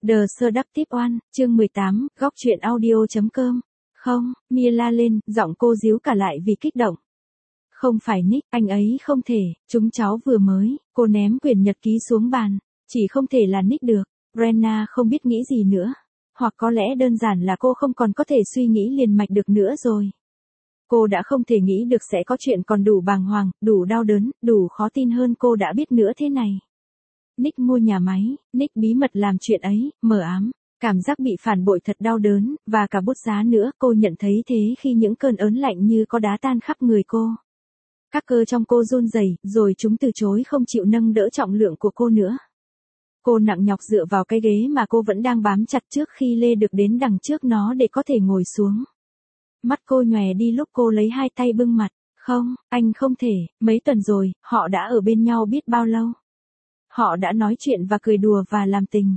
The Seductive One, chương 18, góc truyện audio.com. Không, Mia la lên, giọng cô ríu cả lại vì kích động. Không phải Nick, anh ấy không thể, chúng cháu vừa mới, cô ném quyển nhật ký xuống bàn. Chỉ không thể là Nick được. Brenna không biết nghĩ gì nữa. Hoặc có lẽ đơn giản là cô không còn có thể suy nghĩ liền mạch được nữa rồi. Cô đã không thể nghĩ được sẽ có chuyện còn đủ bàng hoàng, đủ đau đớn, đủ khó tin hơn cô đã biết nữa thế này. Nick mua nhà máy, Nick bí mật làm chuyện ấy, mờ ám, cảm giác bị phản bội thật đau đớn, và cả bút giá nữa, cô nhận thấy thế khi những cơn ớn lạnh như có đá tan khắp người cô. Các cơ trong cô run rẩy, rồi chúng từ chối không chịu nâng đỡ trọng lượng của cô nữa. Cô nặng nhọc dựa vào cái ghế mà cô vẫn đang bám chặt trước khi Lê được đến đằng trước nó để có thể ngồi xuống. Mắt cô nhòe đi lúc cô lấy hai tay bưng mặt. Không, anh không thể, mấy tuần rồi, họ đã ở bên nhau biết bao lâu. Họ đã nói chuyện và cười đùa và làm tình.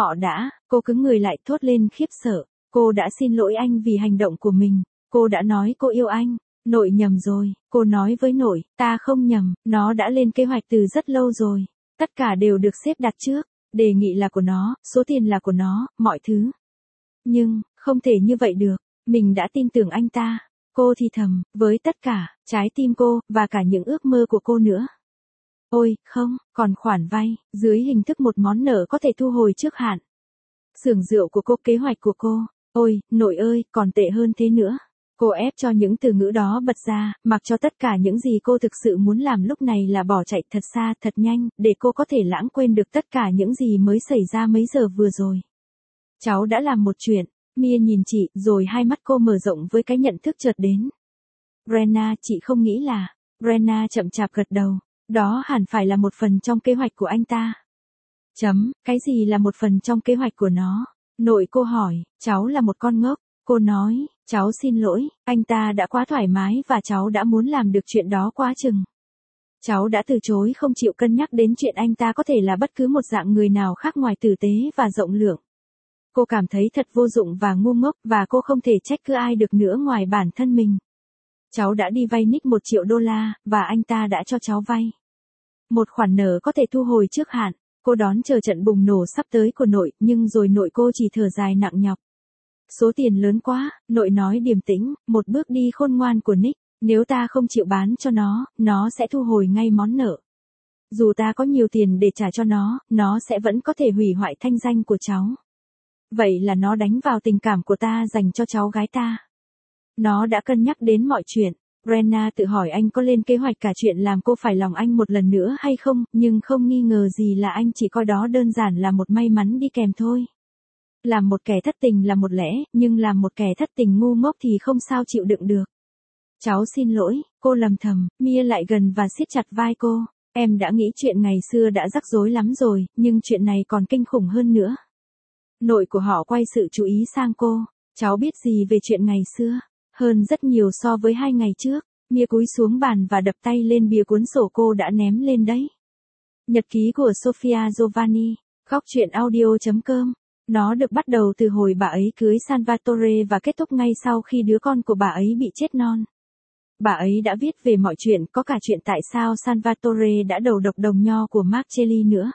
Cô cứng người lại thốt lên khiếp sợ. Cô đã xin lỗi anh vì hành động của mình. Cô đã nói cô yêu anh. Nội nhầm rồi, cô nói với nội, ta không nhầm, nó đã lên kế hoạch từ rất lâu rồi. Tất cả đều được xếp đặt trước. Đề nghị là của nó, số tiền là của nó, mọi thứ. Nhưng, không thể như vậy được. Mình đã tin tưởng anh ta. Cô thì thầm, với tất cả, trái tim cô, và cả những ước mơ của cô nữa. Ôi, không, còn khoản vay, dưới hình thức một món nợ có thể thu hồi trước hạn. Xưởng rượu của cô, kế hoạch của cô. Ôi, nội ơi, còn tệ hơn thế nữa. Cô ép cho những từ ngữ đó bật ra, mặc cho tất cả những gì cô thực sự muốn làm lúc này là bỏ chạy thật xa, thật nhanh, để cô có thể lãng quên được tất cả những gì mới xảy ra mấy giờ vừa rồi. Cháu đã làm một chuyện. Mia nhìn chị, rồi hai mắt cô mở rộng với cái nhận thức chợt đến. Brenna, chị không nghĩ là... Brenna chậm chạp gật đầu. Đó hẳn phải là một phần trong kế hoạch của anh ta. Cái gì là một phần trong kế hoạch của nó? Nội cô hỏi, cháu là một con ngốc. Cô nói, cháu xin lỗi, anh ta đã quá thoải mái và cháu đã muốn làm được chuyện đó quá chừng. Cháu đã từ chối không chịu cân nhắc đến chuyện anh ta có thể là bất cứ một dạng người nào khác ngoài tử tế và rộng lượng. Cô cảm thấy thật vô dụng và ngu ngốc và cô không thể trách cứ ai được nữa ngoài bản thân mình. Cháu đã đi vay Nick $1 triệu và anh ta đã cho cháu vay. Một khoản nợ có thể thu hồi trước hạn. Cô đón chờ trận bùng nổ sắp tới của nội, nhưng rồi nội cô chỉ thở dài nặng nhọc. Số tiền lớn quá, nội nói điềm tĩnh, một bước đi khôn ngoan của Nick. Nếu ta không chịu bán cho nó sẽ thu hồi ngay món nợ. Dù ta có nhiều tiền để trả cho nó sẽ vẫn có thể hủy hoại thanh danh của cháu. Vậy là nó đánh vào tình cảm của ta dành cho cháu gái ta. Nó đã cân nhắc đến mọi chuyện. Brenna tự hỏi anh có lên kế hoạch cả chuyện làm cô phải lòng anh một lần nữa hay không, nhưng không nghi ngờ gì là anh chỉ coi đó đơn giản là một may mắn đi kèm thôi. Làm một kẻ thất tình là một lẽ, nhưng làm một kẻ thất tình ngu ngốc thì không sao chịu đựng được. Cháu xin lỗi, cô lầm thầm. Mia lại gần và siết chặt vai cô. Em đã nghĩ chuyện ngày xưa đã rắc rối lắm rồi, nhưng chuyện này còn kinh khủng hơn nữa. Nội của họ quay sự chú ý sang cô. Cháu biết gì về chuyện ngày xưa? Hơn rất nhiều so với 2 ngày trước. Mia cúi xuống bàn và đập tay lên bìa cuốn sổ cô đã ném lên đấy. Nhật ký của Sofia Giovanni. Góc truyện audio.com. Nó được bắt đầu từ hồi bà ấy cưới Salvatore và kết thúc ngay sau khi đứa con của bà ấy bị chết non. Bà ấy đã viết về mọi chuyện, có cả chuyện tại sao Salvatore đã đầu độc đồng nho của Marcelli nữa.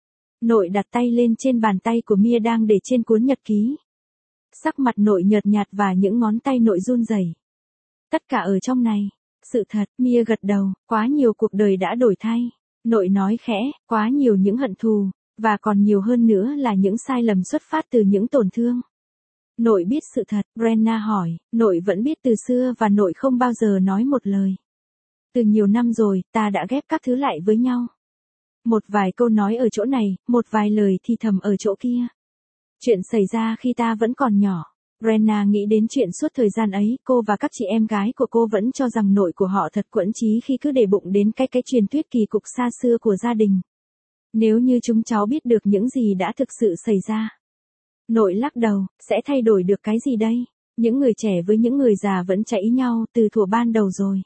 Nội đặt tay lên trên bàn tay của Mia đang để trên cuốn nhật ký. Sắc mặt nội nhợt nhạt và những ngón tay nội run rẩy. Tất cả ở trong này. Sự thật, Mia gật đầu, quá nhiều cuộc đời đã đổi thay. Nội nói khẽ, quá nhiều những hận thù, và còn nhiều hơn nữa là những sai lầm xuất phát từ những tổn thương. Nội biết sự thật, Brenna hỏi, nội vẫn biết từ xưa và nội không bao giờ nói một lời. Từ nhiều năm rồi, ta đã ghép các thứ lại với nhau. Một vài câu nói ở chỗ này, một vài lời thì thầm ở chỗ kia. Chuyện xảy ra khi ta vẫn còn nhỏ. Brenna nghĩ đến chuyện suốt thời gian ấy, cô và các chị em gái của cô vẫn cho rằng nội của họ thật quẫn trí khi cứ để bụng đến cái truyền thuyết kỳ cục xa xưa của gia đình. Nếu như chúng cháu biết được những gì đã thực sự xảy ra. Nội lắc đầu, sẽ thay đổi được cái gì đây? Những người trẻ với những người già vẫn chạy nhau từ thuở ban đầu rồi.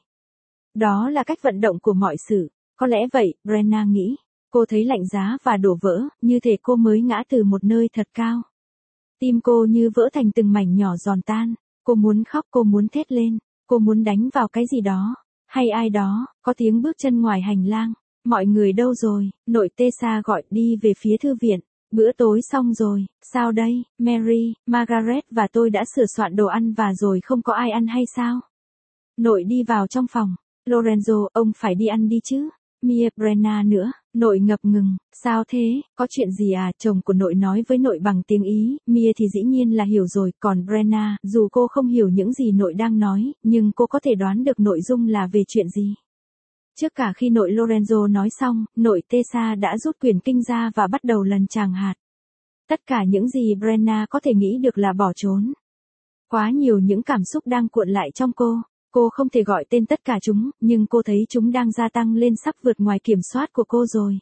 Đó là cách vận động của mọi sự. Có lẽ vậy, Brenna nghĩ. Cô thấy lạnh giá và đổ vỡ, như thể cô mới ngã từ một nơi thật cao. Tim cô như vỡ thành từng mảnh nhỏ giòn tan. Cô muốn khóc, cô muốn thét lên. Cô muốn đánh vào cái gì đó. Hay ai đó, có tiếng bước chân ngoài hành lang. Mọi người đâu rồi? Nội Tessa gọi đi về phía thư viện. Bữa tối xong rồi, sao đây, Mary, Margaret và tôi đã sửa soạn đồ ăn và rồi không có ai ăn hay sao? Nội đi vào trong phòng. Lorenzo, ông phải đi ăn đi chứ. Mia, Brenna nữa. Nội ngập ngừng, sao thế, có chuyện gì à? Chồng của nội nói với nội bằng tiếng Ý, Mia thì dĩ nhiên là hiểu rồi, còn Brenna, dù cô không hiểu những gì nội đang nói, nhưng cô có thể đoán được nội dung là về chuyện gì. Trước cả khi nội Lorenzo nói xong, nội Tessa đã rút quyển kinh ra và bắt đầu lần tràng hạt. Tất cả những gì Brenna có thể nghĩ được là bỏ trốn. Quá nhiều những cảm xúc đang cuộn lại trong cô. Cô không thể gọi tên tất cả chúng, nhưng cô thấy chúng đang gia tăng lên sắp vượt ngoài kiểm soát của cô rồi.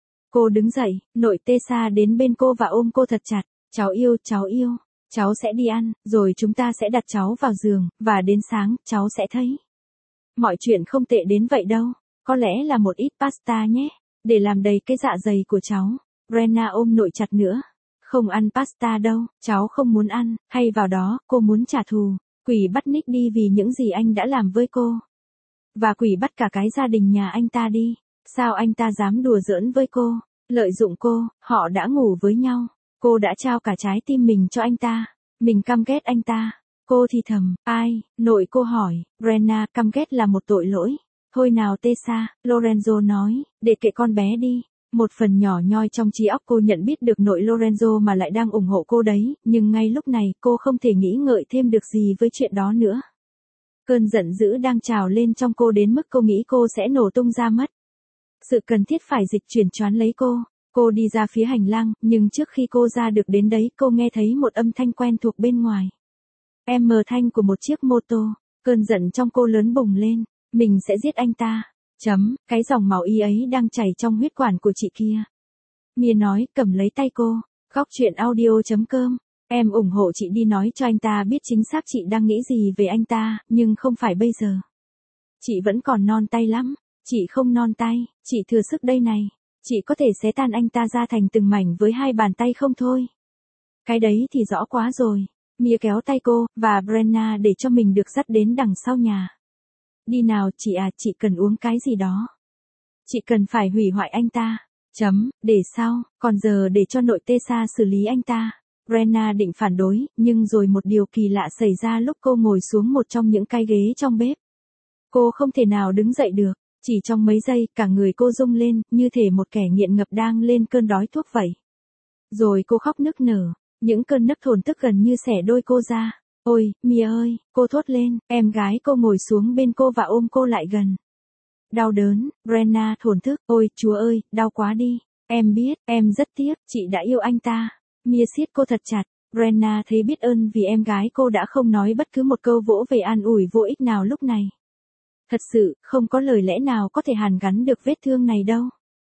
Cô đứng dậy, nội Tessa đến bên cô và ôm cô thật chặt. Cháu yêu, cháu sẽ đi ăn, rồi chúng ta sẽ đặt cháu vào giường, và đến sáng, cháu sẽ thấy. Mọi chuyện không tệ đến vậy đâu, có lẽ là một ít pasta nhé, để làm đầy cái dạ dày của cháu. Brenna ôm nội chặt nữa. Không ăn pasta đâu, cháu không muốn ăn, hay vào đó, cô muốn trả thù. Quỷ bắt Nick đi vì những gì anh đã làm với cô. Và quỷ bắt cả cái gia đình nhà anh ta đi. Sao anh ta dám đùa giỡn với cô, lợi dụng cô, họ đã ngủ với nhau. Cô đã trao cả trái tim mình cho anh ta. Mình căm ghét anh ta. Cô thì thầm, ai, nội cô hỏi, Brenna, căm ghét là một tội lỗi. Thôi nào Tessa, Lorenzo nói, để kệ con bé đi. Một phần nhỏ nhoi trong trí óc cô nhận biết được nội Lorenzo mà lại đang ủng hộ cô đấy, nhưng ngay lúc này cô không thể nghĩ ngợi thêm được gì với chuyện đó nữa. Cơn giận dữ đang trào lên trong cô đến mức cô nghĩ cô sẽ nổ tung ra mất. Sự cần thiết phải dịch chuyển choán lấy cô. Cô đi ra phía hành lang, nhưng trước khi cô ra được đến đấy cô nghe thấy một âm thanh quen thuộc bên ngoài. Thanh của một chiếc mô tô. Cơn giận trong cô lớn bùng lên. Mình sẽ giết anh ta. Cái dòng máu y ấy đang chảy trong huyết quản của chị kia. Mia nói, cầm lấy tay cô. Góc chuyện audio.com. Em ủng hộ chị đi nói cho anh ta biết chính xác chị đang nghĩ gì về anh ta, nhưng không phải bây giờ. Chị vẫn còn non tay lắm. Chị không non tay, chị thừa sức đây này. Chị có thể xé tan anh ta ra thành từng mảnh với hai bàn tay không thôi. Cái đấy thì rõ quá rồi. Mia kéo tay cô, và Brenna để cho mình được dắt đến đằng sau nhà. Đi nào chị à, chị cần uống cái gì đó. Chị cần phải hủy hoại anh ta. Để sau, còn giờ để cho nội Tessa xử lý anh ta. Brenna định phản đối, nhưng rồi một điều kỳ lạ xảy ra lúc cô ngồi xuống một trong những cái ghế trong bếp. Cô không thể nào đứng dậy được, chỉ trong mấy giây cả người cô rung lên, như thể một kẻ nghiện ngập đang lên cơn đói thuốc vậy. Rồi cô khóc nức nở, những cơn nấc thổn thức gần như xẻ đôi cô ra. Ôi, Mia ơi, cô thốt lên, em gái cô ngồi xuống bên cô và ôm cô lại gần. Đau đớn, Brenna thổn thức, ôi, Chúa ơi, đau quá đi. Em biết, em rất tiếc, chị đã yêu anh ta. Mia siết cô thật chặt, Brenna thấy biết ơn vì em gái cô đã không nói bất cứ một câu vỗ về an ủi vô ích nào lúc này. Thật sự, không có lời lẽ nào có thể hàn gắn được vết thương này đâu.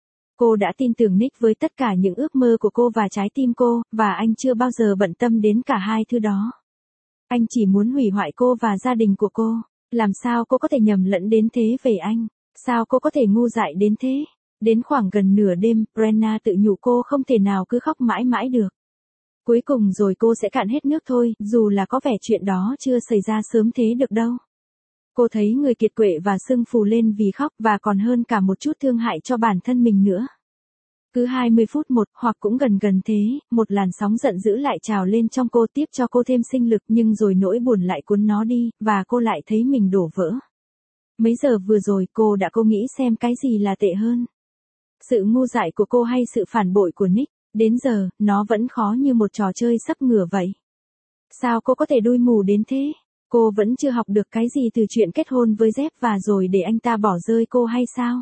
Cô đã tin tưởng Nick với tất cả những ước mơ của cô và trái tim cô, và anh chưa bao giờ bận tâm đến cả hai thứ đó. Anh chỉ muốn hủy hoại cô và gia đình của cô. Làm sao cô có thể nhầm lẫn đến thế về anh? Sao cô có thể ngu dại đến thế? Đến khoảng gần nửa đêm, Brenna tự nhủ cô không thể nào cứ khóc mãi mãi được. Cuối cùng rồi cô sẽ cạn hết nước thôi, dù là có vẻ chuyện đó chưa xảy ra sớm thế được đâu. Cô thấy người kiệt quệ và sưng phù lên vì khóc và còn hơn cả một chút thương hại cho bản thân mình nữa. Cứ 20 phút một, hoặc cũng gần thế, một làn sóng giận dữ lại trào lên trong cô tiếp cho cô thêm sinh lực nhưng rồi nỗi buồn lại cuốn nó đi, và cô lại thấy mình đổ vỡ. Mấy giờ vừa rồi cô đã cố nghĩ xem cái gì là tệ hơn. Sự ngu dại của cô hay sự phản bội của Nick, đến giờ, nó vẫn khó như một trò chơi sắp ngửa vậy. Sao cô có thể đui mù đến thế? Cô vẫn chưa học được cái gì từ chuyện kết hôn với Jeff và rồi để anh ta bỏ rơi cô hay sao?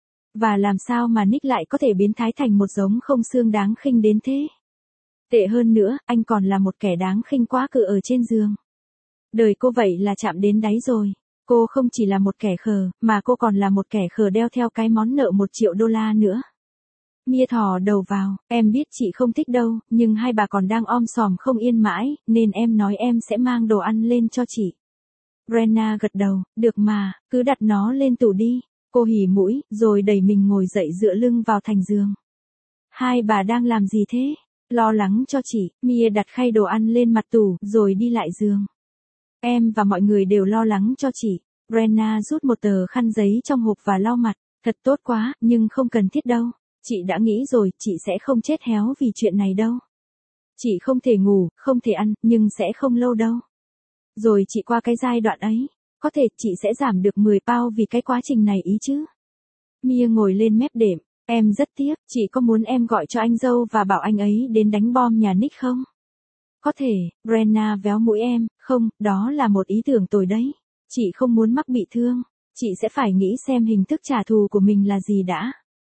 Và làm sao mà Nick lại có thể biến thái thành một giống không xương đáng khinh đến thế? Tệ hơn nữa, anh còn là một kẻ đáng khinh quá cự ở trên giường. Đời cô vậy là chạm đến đáy rồi. Cô không chỉ là một kẻ khờ, mà cô còn là một kẻ khờ đeo theo cái món nợ 1 triệu đô la nữa. Mia thò đầu vào, em biết chị không thích đâu, nhưng hai bà còn đang om sòm không yên mãi, nên em nói em sẽ mang đồ ăn lên cho chị. Brenna gật đầu, được mà, cứ đặt nó lên tủ đi. Cô hỉ mũi, rồi đẩy mình ngồi dậy dựa lưng vào thành giường. Hai bà đang làm gì thế? Lo lắng cho chị. Mia đặt khay đồ ăn lên mặt tủ, rồi đi lại giường. Em và mọi người đều lo lắng cho chị. Brenna rút một tờ khăn giấy trong hộp và lau mặt. Thật tốt quá, nhưng không cần thiết đâu. Chị đã nghĩ rồi, chị sẽ không chết héo vì chuyện này đâu. Chị không thể ngủ, không thể ăn, nhưng sẽ không lâu đâu. Rồi chị qua cái giai đoạn ấy, có thể chị sẽ giảm được 10 pound vì cái quá trình này ý chứ. Mia ngồi lên mép đệm, em rất tiếc, chị có muốn em gọi cho anh dâu và bảo anh ấy đến đánh bom nhà Nick không? Có thể, Brenna véo mũi em, không, đó là một ý tưởng tồi đấy. Chị không muốn mắc bị thương, chị sẽ phải nghĩ xem hình thức trả thù của mình là gì đã.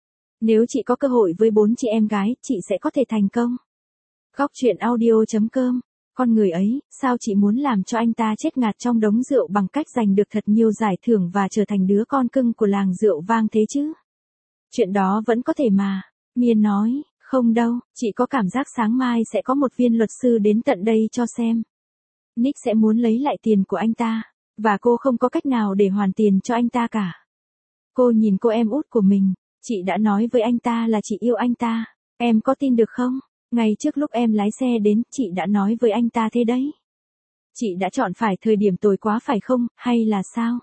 Nếu chị có cơ hội với 4 chị em gái, chị sẽ có thể thành công. Góc truyện audio.com. Con người ấy, sao chị muốn làm cho anh ta chết ngạt trong đống rượu bằng cách giành được thật nhiều giải thưởng và trở thành đứa con cưng của làng rượu vang thế chứ? Chuyện đó vẫn có thể mà. Mia nói, không đâu, chị có cảm giác sáng mai sẽ có một viên luật sư đến tận đây cho xem. Nick sẽ muốn lấy lại tiền của anh ta, và cô không có cách nào để hoàn tiền cho anh ta cả. Cô nhìn cô em út của mình, chị đã nói với anh ta là chị yêu anh ta, em có tin được không? Ngay trước lúc em lái xe đến, chị đã nói với anh ta thế đấy. Chị đã chọn phải thời điểm tồi quá phải không, hay là sao?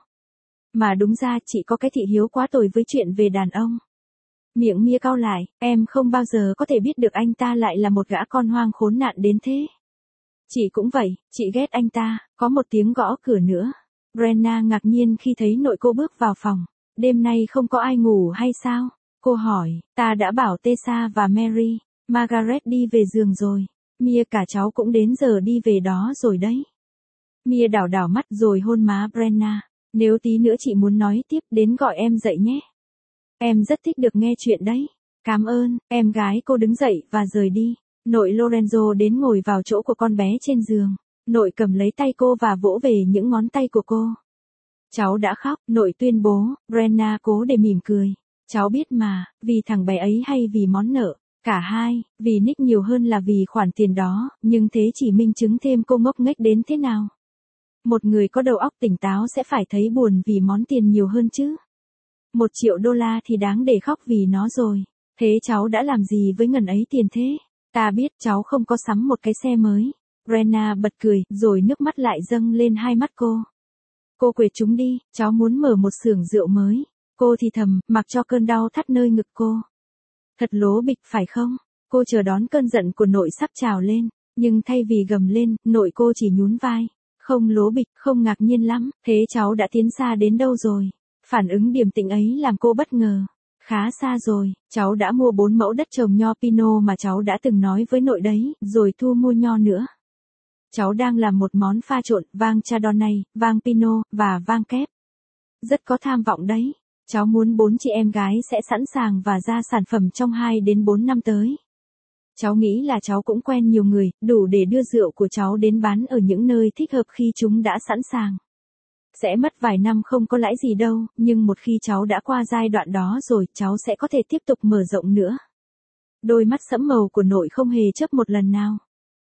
Mà đúng ra chị có cái thị hiếu quá tồi với chuyện về đàn ông. Miệng Mia cau lại, em không bao giờ có thể biết được anh ta lại là một gã con hoang khốn nạn đến thế. Chị cũng vậy, chị ghét anh ta. Có một tiếng gõ cửa nữa. Brenna ngạc nhiên khi thấy nội cô bước vào phòng. Đêm nay không có ai ngủ hay sao? Cô hỏi, ta đã bảo Tessa và Mary, Margaret đi về giường rồi. Mia cả cháu cũng đến giờ đi về đó rồi đấy. Mia đảo đảo mắt rồi hôn má Brenna. Nếu tí nữa chị muốn nói tiếp đến gọi em dậy nhé. Em rất thích được nghe chuyện đấy. Cảm ơn, em gái cô đứng dậy và rời đi. Nội Lorenzo đến ngồi vào chỗ của con bé trên giường. Nội cầm lấy tay cô và vỗ về những ngón tay của cô. Cháu đã khóc, nội tuyên bố. Brenna cố để mỉm cười. Cháu biết mà, vì thằng bé ấy hay vì món nợ. Cả hai, vì Nick nhiều hơn là vì khoản tiền đó, nhưng thế chỉ minh chứng thêm cô ngốc nghếch đến thế nào. Một người có đầu óc tỉnh táo sẽ phải thấy buồn vì món tiền nhiều hơn chứ. $1 triệu thì đáng để khóc vì nó rồi. Thế cháu đã làm gì với ngần ấy tiền thế? Ta biết cháu không có sắm một cái xe mới. Brenna bật cười, rồi nước mắt lại dâng lên hai mắt cô. Cô quệt chúng đi, cháu muốn mở một xưởng rượu mới. Cô thì thầm, mặc cho cơn đau thắt nơi ngực cô. Thật lố bịch phải không? Cô chờ đón cơn giận của nội sắp trào lên, nhưng thay vì gầm lên, nội cô chỉ nhún vai. Không lố bịch, không ngạc nhiên lắm, thế cháu đã tiến xa đến đâu rồi? Phản ứng điềm tĩnh ấy làm cô bất ngờ. Khá xa rồi, cháu đã mua 4 mẫu đất trồng nho Pinot mà cháu đã từng nói với nội đấy, rồi thu mua nho nữa. Cháu đang làm một món pha trộn vang Chardonnay, vang Pinot, và vang kép. Rất có tham vọng đấy. Cháu muốn 4 chị em gái sẽ sẵn sàng và ra sản phẩm trong 2 đến 4 năm tới. Cháu nghĩ là cháu cũng quen nhiều người, đủ để đưa rượu của cháu đến bán ở những nơi thích hợp khi chúng đã sẵn sàng. Sẽ mất vài năm không có lãi gì đâu, nhưng một khi cháu đã qua giai đoạn đó rồi, cháu sẽ có thể tiếp tục mở rộng nữa. Đôi mắt sẫm màu của nội không hề chớp một lần nào.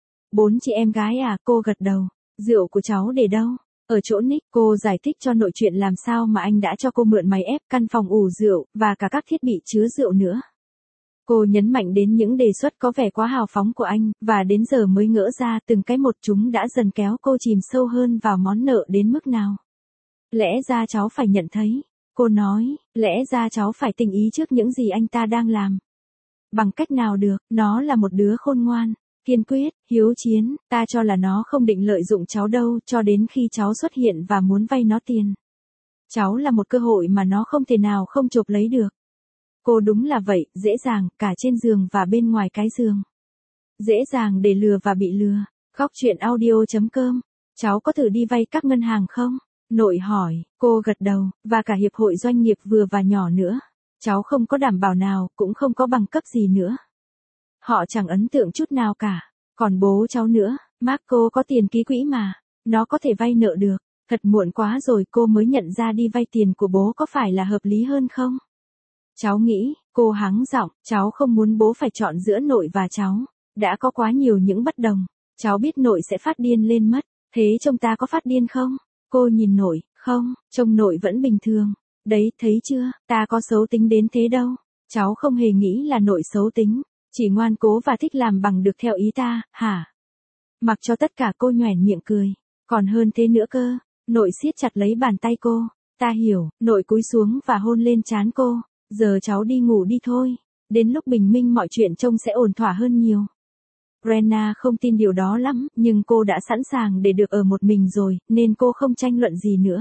4 chị em gái à, cô gật đầu. Rượu của cháu để đâu? Ở chỗ Nick. Cô giải thích cho nội chuyện làm sao mà anh đã cho cô mượn máy ép, căn phòng ủ rượu, và cả các thiết bị chứa rượu nữa. Cô nhấn mạnh đến những đề xuất có vẻ quá hào phóng của anh, và đến giờ mới ngỡ ra từng cái một chúng đã dần kéo cô chìm sâu hơn vào món nợ đến mức nào. Lẽ ra cháu phải nhận thấy. Cô nói, lẽ ra cháu phải tình ý trước những gì anh ta đang làm. Bằng cách nào được, nó là một đứa khôn ngoan, kiên quyết, hiếu chiến, ta cho là nó không định lợi dụng cháu đâu cho đến khi cháu xuất hiện và muốn vay nó tiền. Cháu là một cơ hội mà nó không thể nào không chộp lấy được. Cô đúng là vậy, dễ dàng, cả trên giường và bên ngoài cái giường. Dễ dàng để lừa và bị lừa. Góc truyện audio.com. Cháu có thử đi vay các ngân hàng không? Nội hỏi, cô gật đầu, và cả hiệp hội doanh nghiệp vừa và nhỏ nữa. Cháu không có đảm bảo nào, cũng không có bằng cấp gì nữa. Họ chẳng ấn tượng chút nào cả. Còn bố cháu nữa, Marco có tiền ký quỹ mà. Nó có thể vay nợ được. Thật muộn quá rồi cô mới nhận ra đi vay tiền của bố có phải là hợp lý hơn không? Cháu nghĩ, cô hắng giọng, cháu không muốn bố phải chọn giữa nội và cháu. Đã có quá nhiều những bất đồng. Cháu biết nội sẽ phát điên lên mất. Thế trông ta có phát điên không? Cô nhìn nội, không, trông nội vẫn bình thường. Đấy, thấy chưa, ta có xấu tính đến thế đâu. Cháu không hề nghĩ là nội xấu tính. Chỉ ngoan cố và thích làm bằng được theo ý ta, hả? Mặc cho tất cả cô nhoẻn miệng cười. Còn hơn thế nữa cơ. Nội siết chặt lấy bàn tay cô. Ta hiểu, nội cúi xuống và hôn lên trán cô. Giờ cháu đi ngủ đi thôi. Đến lúc bình minh mọi chuyện trông sẽ ổn thỏa hơn nhiều. Brenna không tin điều đó lắm, nhưng cô đã sẵn sàng để được ở một mình rồi, nên cô không tranh luận gì nữa.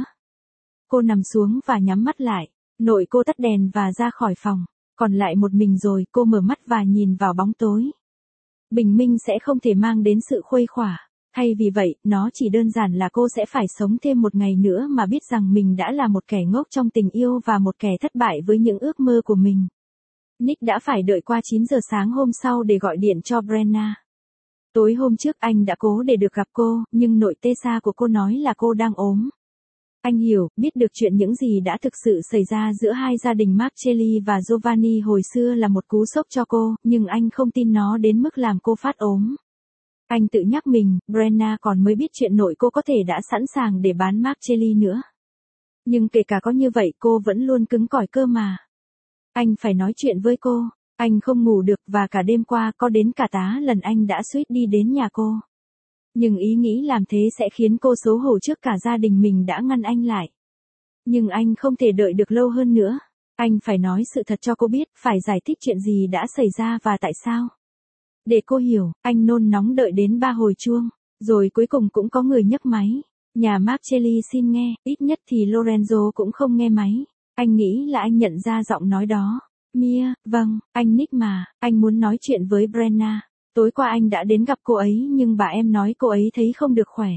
Cô nằm xuống và nhắm mắt lại. Nội cô tắt đèn và ra khỏi phòng. Còn lại một mình rồi, cô mở mắt và nhìn vào bóng tối. Bình minh sẽ không thể mang đến sự khuây khỏa. Thay vì vậy, nó chỉ đơn giản là cô sẽ phải sống thêm một ngày nữa mà biết rằng mình đã là một kẻ ngốc trong tình yêu và một kẻ thất bại với những ước mơ của mình. Nick đã phải đợi qua 9 giờ sáng hôm sau để gọi điện cho Brenna. Tối hôm trước anh đã cố để được gặp cô, nhưng nội Tessa của cô nói là cô đang ốm. Anh hiểu, biết được chuyện những gì đã thực sự xảy ra giữa hai gia đình Marcelli và Giovanni hồi xưa là một cú sốc cho cô, nhưng anh không tin nó đến mức làm cô phát ốm. Anh tự nhắc mình, Brenna còn mới biết chuyện nội cô có thể đã sẵn sàng để bán Marcelli nữa. Nhưng kể cả có như vậy cô vẫn luôn cứng cỏi cơ mà. Anh phải nói chuyện với cô. Anh không ngủ được và cả đêm qua có đến cả tá lần anh đã suýt đi đến nhà cô. Nhưng ý nghĩ làm thế sẽ khiến cô xấu hổ trước cả gia đình mình đã ngăn anh lại. Nhưng anh không thể đợi được lâu hơn nữa. Anh phải nói sự thật cho cô biết, phải giải thích chuyện gì đã xảy ra và tại sao. Để cô hiểu, anh nôn nóng đợi đến 3 hồi chuông. Rồi cuối cùng cũng có người nhấc máy. Nhà Marcelli xin nghe, ít nhất thì Lorenzo cũng không nghe máy. Anh nghĩ là anh nhận ra giọng nói đó. Mia, vâng, anh Nick mà, anh muốn nói chuyện với Brenna. Tối qua anh đã đến gặp cô ấy nhưng bà em nói cô ấy thấy không được khỏe.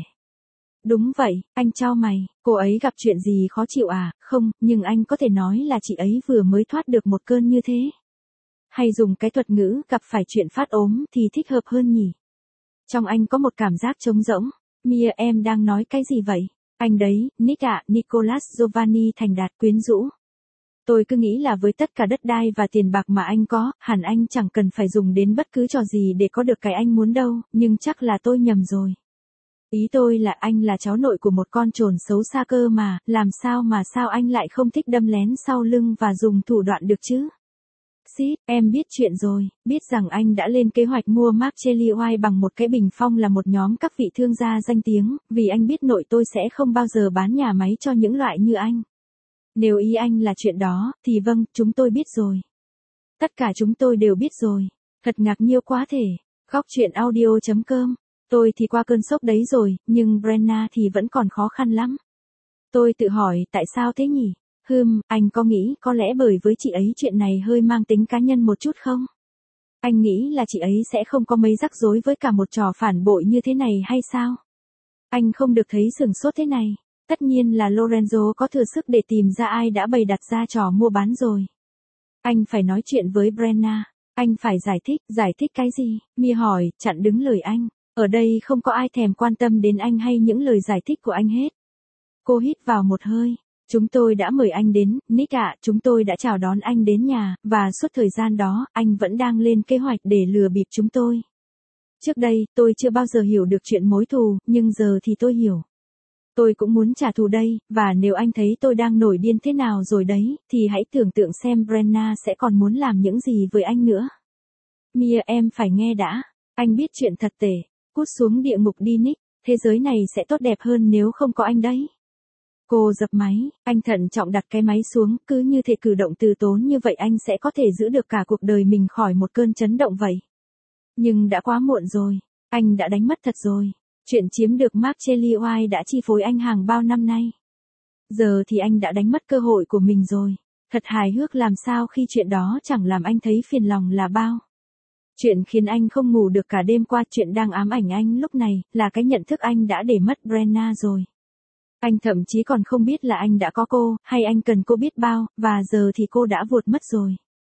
Đúng vậy, anh chau mày, cô ấy gặp chuyện gì khó chịu à? Không, nhưng anh có thể nói là chị ấy vừa mới thoát được một cơn như thế. Hay dùng cái thuật ngữ gặp phải chuyện phát ốm thì thích hợp hơn nhỉ? Trong anh có một cảm giác trống rỗng. Mia, em đang nói cái gì vậy? Anh đấy, Nick ạ, Nicholas Giovanni thành đạt quyến rũ. Tôi cứ nghĩ là với tất cả đất đai và tiền bạc mà anh có, hẳn anh chẳng cần phải dùng đến bất cứ trò gì để có được cái anh muốn đâu, nhưng chắc là tôi nhầm rồi. Ý tôi là anh là cháu nội của một con trồn xấu xa cơ mà, làm sao anh lại không thích đâm lén sau lưng và dùng thủ đoạn được chứ? Xít, em biết chuyện rồi, biết rằng anh đã lên kế hoạch mua Marcelli White bằng một cái bình phong là một nhóm các vị thương gia danh tiếng, vì anh biết nội tôi sẽ không bao giờ bán nhà máy cho những loại như anh. Nếu ý anh là chuyện đó, thì vâng, chúng tôi biết rồi. Tất cả chúng tôi đều biết rồi. Thật ngạc nhiêu quá thể. Góc chuyện audio.com. Tôi thì qua cơn sốc đấy rồi, nhưng Brenna thì vẫn còn khó khăn lắm. Tôi tự hỏi, tại sao thế nhỉ? Anh có nghĩ có lẽ bởi với chị ấy chuyện này hơi mang tính cá nhân một chút không? Anh nghĩ là chị ấy sẽ không có mấy rắc rối với cả một trò phản bội như thế này hay sao? Anh không được thấy sửng sốt thế này. Tất nhiên là Lorenzo có thừa sức để tìm ra ai đã bày đặt ra trò mua bán rồi. Anh phải nói chuyện với Brenna. Anh phải giải thích cái gì? Mia hỏi, chặn đứng lời anh. Ở đây không có ai thèm quan tâm đến anh hay những lời giải thích của anh hết. Cô hít vào một hơi. Chúng tôi đã mời anh đến, Nick ạ, chúng tôi đã chào đón anh đến nhà, và suốt thời gian đó, anh vẫn đang lên kế hoạch để lừa bịp chúng tôi. Trước đây, tôi chưa bao giờ hiểu được chuyện mối thù, nhưng giờ thì tôi hiểu. Tôi cũng muốn trả thù đây, và nếu anh thấy tôi đang nổi điên thế nào rồi đấy, thì hãy tưởng tượng xem Brenna sẽ còn muốn làm những gì với anh nữa. Mia, em phải nghe đã. Anh biết chuyện thật tệ. Cút xuống địa ngục đi Nick, thế giới này sẽ tốt đẹp hơn nếu không có anh đấy. Cô dập máy, anh thận trọng đặt cái máy xuống, cứ như thể cử động từ tốn như vậy anh sẽ có thể giữ được cả cuộc đời mình khỏi một cơn chấn động vậy. Nhưng đã quá muộn rồi, anh đã đánh mất thật rồi. Chuyện chiếm được Marcelli White đã chi phối anh hàng bao năm nay. Giờ thì anh đã đánh mất cơ hội của mình rồi. Thật hài hước làm sao khi chuyện đó chẳng làm anh thấy phiền lòng là bao. Chuyện khiến anh không ngủ được cả đêm qua, chuyện đang ám ảnh anh lúc này, là cái nhận thức anh đã để mất Brenna rồi. Anh thậm chí còn không biết là anh đã có cô, hay anh cần cô biết bao, và giờ thì cô đã vụt mất rồi.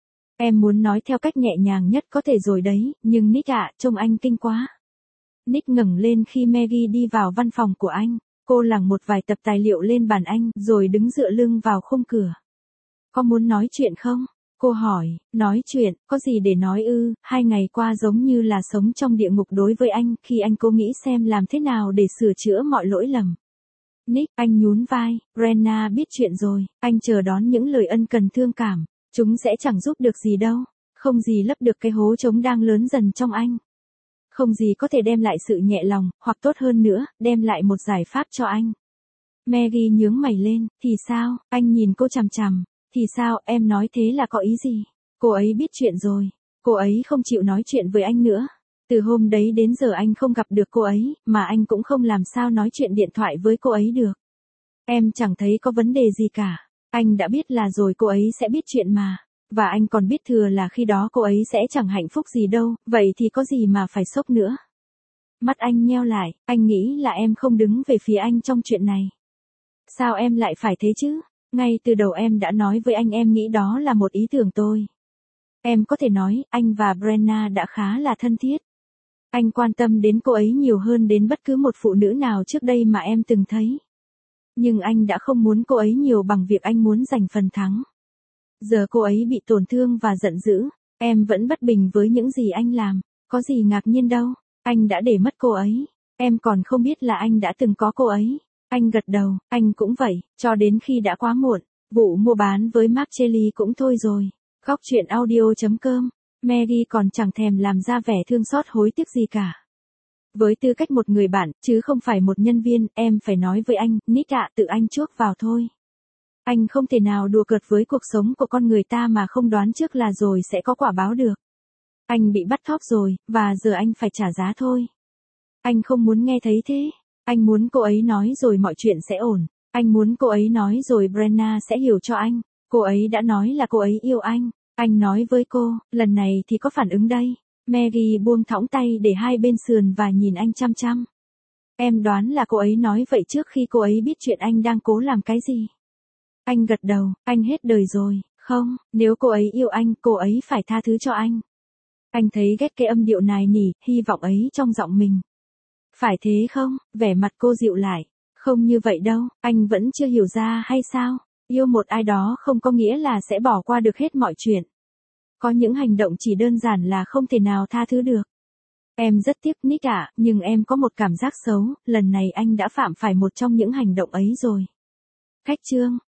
Em muốn nói theo cách nhẹ nhàng nhất có thể rồi đấy, nhưng Nick ạ, trông anh kinh quá. Nick ngẩng lên khi Maggie đi vào văn phòng của anh. Cô lẳng một vài tập tài liệu lên bàn anh, rồi đứng dựa lưng vào khung cửa. Có muốn nói chuyện không? Cô hỏi, nói chuyện, có gì để nói ư? 2 ngày qua giống như là sống trong địa ngục đối với anh, khi anh cố nghĩ xem làm thế nào để sửa chữa mọi lỗi lầm. Nick, anh nhún vai, Brenna biết chuyện rồi, anh chờ đón những lời ân cần thương cảm. Chúng sẽ chẳng giúp được gì đâu. Không gì lấp được cái hố trống đang lớn dần trong anh. Không gì có thể đem lại sự nhẹ lòng, hoặc tốt hơn nữa, đem lại một giải pháp cho anh. Maggie nhướng mày lên, thì sao? Anh nhìn cô chằm chằm. Thì sao, em nói thế là có ý gì? Cô ấy biết chuyện rồi. Cô ấy không chịu nói chuyện với anh nữa. Từ hôm đấy đến giờ anh không gặp được cô ấy, mà anh cũng không làm sao nói chuyện điện thoại với cô ấy được. Em chẳng thấy có vấn đề gì cả. Anh đã biết là rồi cô ấy sẽ biết chuyện mà. Và anh còn biết thừa là khi đó cô ấy sẽ chẳng hạnh phúc gì đâu, vậy thì có gì mà phải sốc nữa. Mắt anh nheo lại, anh nghĩ là em không đứng về phía anh trong chuyện này. Sao em lại phải thế chứ? Ngay từ đầu em đã nói với anh em nghĩ đó là một ý tưởng tôi. Em có thể nói, anh và Brenna đã khá là thân thiết. Anh quan tâm đến cô ấy nhiều hơn đến bất cứ một phụ nữ nào trước đây mà em từng thấy. Nhưng anh đã không muốn cô ấy nhiều bằng việc anh muốn giành phần thắng. Giờ cô ấy bị tổn thương và giận dữ, em vẫn bất bình với những gì anh làm, có gì ngạc nhiên đâu, anh đã để mất cô ấy, em còn không biết là anh đã từng có cô ấy. Anh gật đầu, anh cũng vậy, cho đến khi đã quá muộn, vụ mua bán với Marcelli cũng thôi rồi. Góc chuyện audio.com, Mary còn chẳng thèm làm ra vẻ thương xót hối tiếc gì cả. Với tư cách một người bạn, chứ không phải một nhân viên, em phải nói với anh, Nick ạ, tự anh chuốc vào thôi. Anh không thể nào đùa cợt với cuộc sống của con người ta mà không đoán trước là rồi sẽ có quả báo được. Anh bị bắt cóc rồi, và giờ anh phải trả giá thôi. Anh không muốn nghe thấy thế. Anh muốn cô ấy nói rồi mọi chuyện sẽ ổn. Anh muốn cô ấy nói rồi Brenna sẽ hiểu cho anh. Cô ấy đã nói là cô ấy yêu anh. Anh nói với cô, lần này thì có phản ứng đây. Mary buông thõng tay để hai bên sườn và nhìn anh chăm chăm. Em đoán là cô ấy nói vậy trước khi cô ấy biết chuyện anh đang cố làm cái gì. Anh gật đầu, anh hết đời rồi, không, nếu cô ấy yêu anh, cô ấy phải tha thứ cho anh. Anh thấy ghét cái âm điệu nài nỉ, hy vọng ấy trong giọng mình. Phải thế không? Vẻ mặt cô dịu lại. Không như vậy đâu, anh vẫn chưa hiểu ra hay sao? Yêu một ai đó không có nghĩa là sẽ bỏ qua được hết mọi chuyện. Có những hành động chỉ đơn giản là không thể nào tha thứ được. Em rất tiếc Nick ạ, nhưng em có một cảm giác xấu, lần này anh đã phạm phải một trong những hành động ấy rồi. Khách chương